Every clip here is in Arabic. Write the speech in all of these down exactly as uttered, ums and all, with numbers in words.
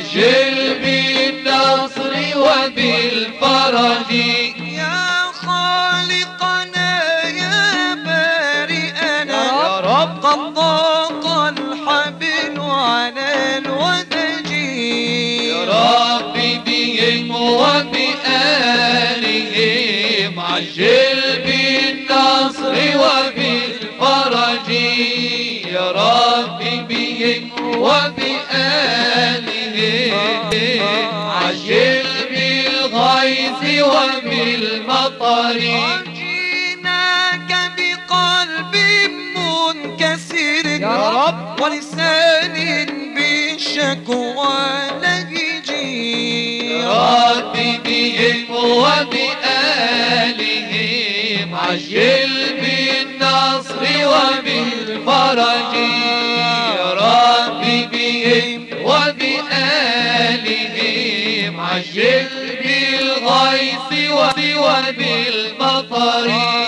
عجل بالنصر وبالفرج. يا خالقنا يا بارئنا يا رب قد ضاق الحبل على الودج. يا رب بهم وبآلهم عجل بالنصر وبالفرج. يا رب بهم وبآلهم عجل بالغيث وبالمطر. جئناك بقلب منكسر يا رب ولسان بالشكوى لهجي. يا رب بهم وبآلهم عجل بالنصر وبالفرج. يا رب بهم وبآلهم عجل بالغيث وبالمطر.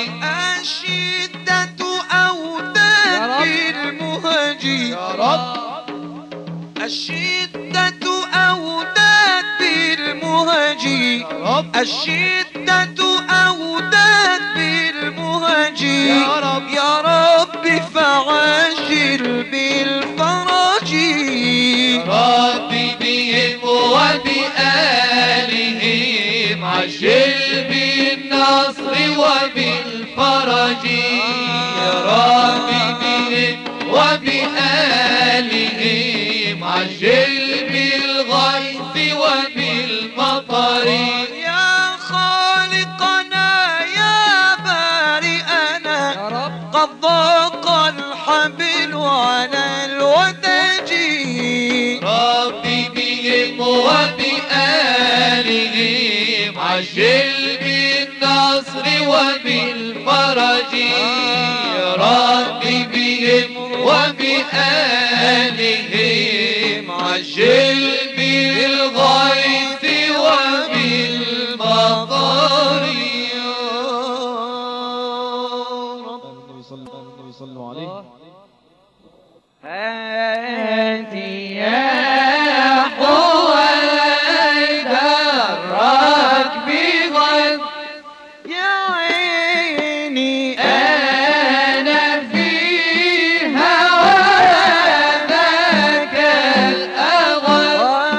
الشدة أودت بالمهجي. يا رب الشدة أودت بالمهجي. الشدة أودت بالمهجي. يا رب يا رب فعجل بالفرج. يا رب بهم وبآلهم عجل بالنصر وبالفرج. يا رب بهم وبآلهم عجل بالغيث وبالمطر. يا خالقنا يا بارئنا قد ضاق الحبل على الودج. رب بهم وبآلهم عجل بالنصر وبالفرج. يا رب بهم وبآلهم عجل بالغيث وبالمطر. النبي صلوا عليه. هاتي يا حويدر راكبي غد. يا عيني أنا في هواك الأغل.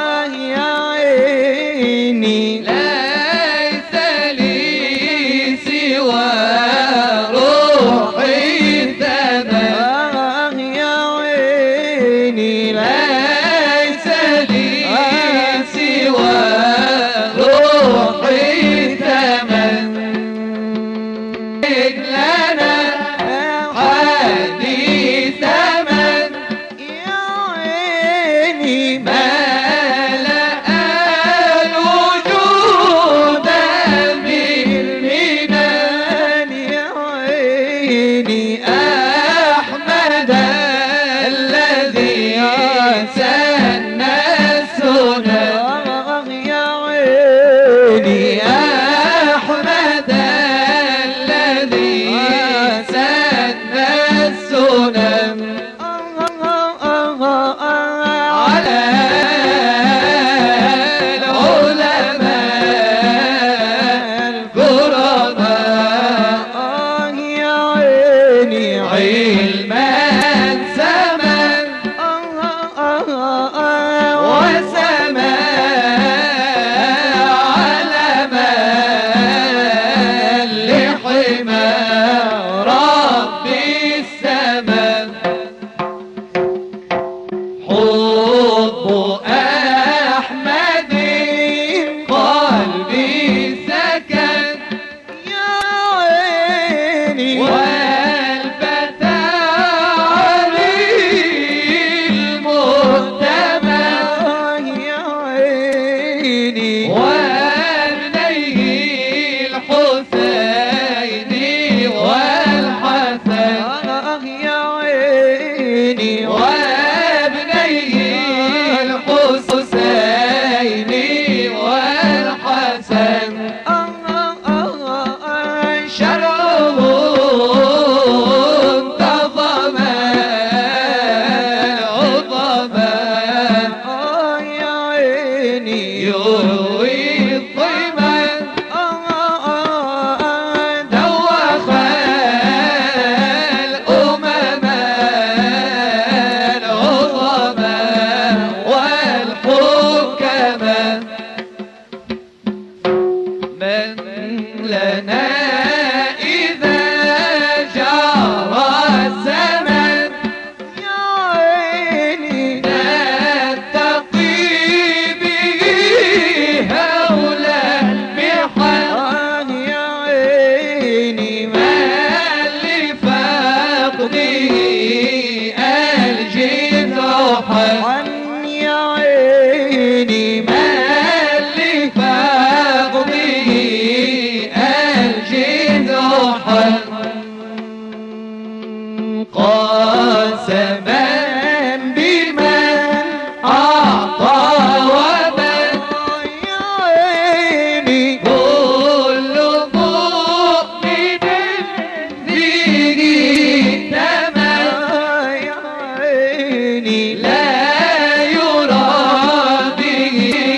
يروي الطيبة دوخ الأمم العظماء والحكماء من لنا إذا جرى الزمن يا عيني نتقي به هول المحن آه يا عيني ما لفقده الجذوحا عن يا عيني ما لفقده الجذوحا قاسما بمن أعطى ومن يا عيني كل مؤمن فيه تمام آه يا عيني لا يرى به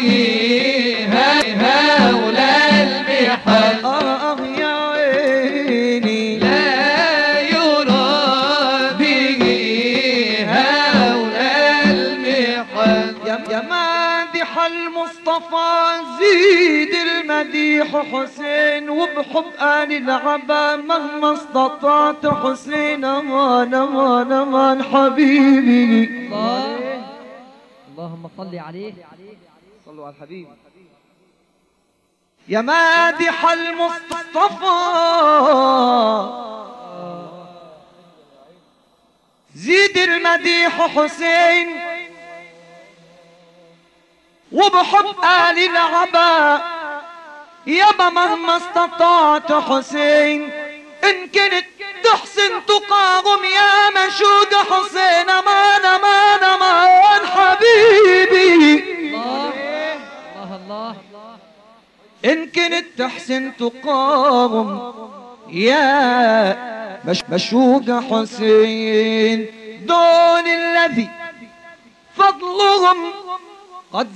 هول المحن آه يا عيني لا يرى به هول المحن يا يا مادح المصطفى زيد المديح حسين وبحب آل العبا مهما استطعت حسين امان امان امان حبيبي الله اللهم صل عليه صلوا على الحبيب يا مادح المصطفى زيد المديح حسين وبحب آل العبا يابا مهما استطعت حسين إن كنت تحسن تقاوم يا مشوق حسين امان امان امان حبيبي الله الله الله إن كنت تحسن تقاوم يا مش مشوق حسين دون الذي فضلهم قد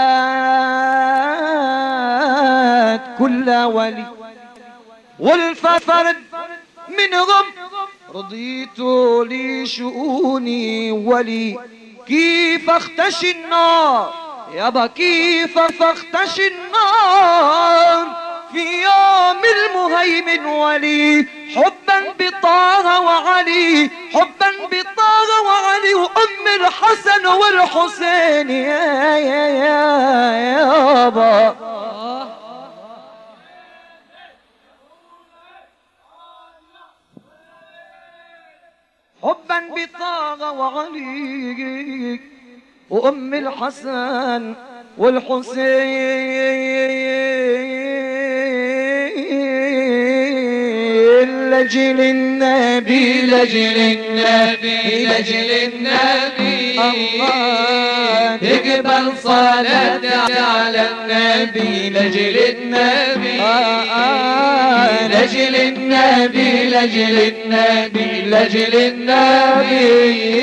زاد كل ولي والفرد منهم رضيت لي شؤوني ولي كيف اختشي النار يابا كيف فاختشي النار في يوم المهيمن ولي حبا بطه وعلي حبا بطه وعلي وام الحسن والحسين يا يا يا يابا حبا بطه وعلي وأم الحسن والحسين لجل النبي لجل النبي لجل النبي الله اقبل صلاة على النبي لجل النبي لجل النبي لجل النبي لجل النبي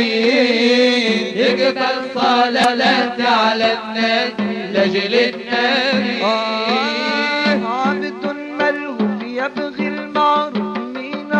اقبل صلاة على النبي لجل النبي عبد ملهوف يبغي المعروف من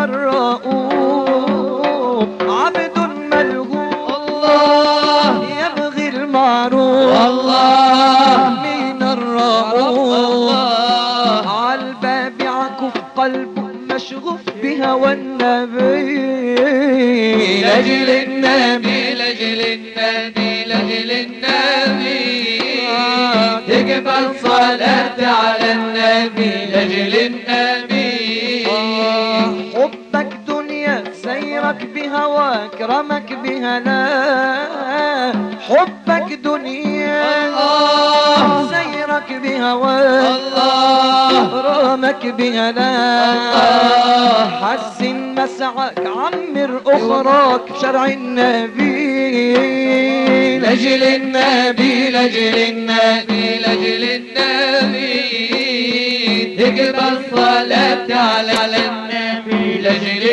الرؤوف عبد ملهوف الله يبغي المعروف الله من الرؤوف الله عالباب عكف قلبه مشغوف بهوى النبي لجل النبي لجل النبي لجل النبي تقبل صلاة على النبي لجل النبي حبك دنيا سيرك بهواك رمك بهنا حبك دنيا الله سيرك بهواك الله رمك بهنا الله حسن مسعك عمر اخراك شرع النبي لجل النبي لجل النبي لجل النبي تقبل صلاة على النبي لجل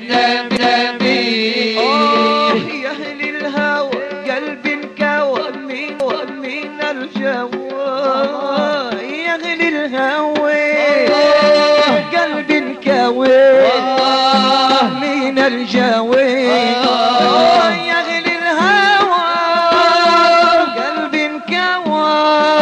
النبي آه يا أهل الهوى قلب انكوى من من الجوى الجوي يغلي الهوى قلب انكوى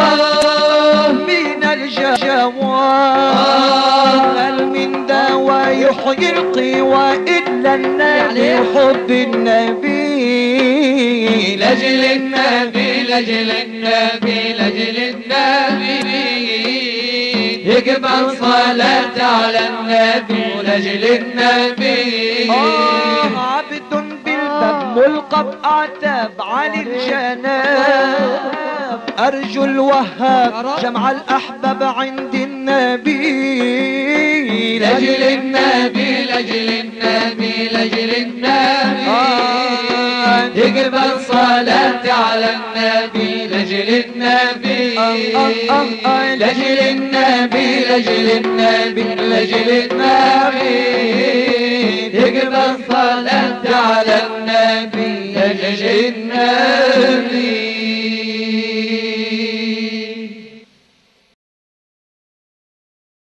من الجوى هل من دواء يحيي القوى إلا النبي حب النبي لأجل النبي لأجل النبي لأجل النبي يقبل صلاة على النبي ولأجل النبي آه عبد بالباب ملقى بأعتاب علي الجناب أرجو الوهاب جمع الأحباب عند النبي لأجل النبي لأجل النبي لأجل النبي يقبل صلاة على النبي لأجل النبي لأجل النبي لأجل النبي لأجل النبي يقبل صلاة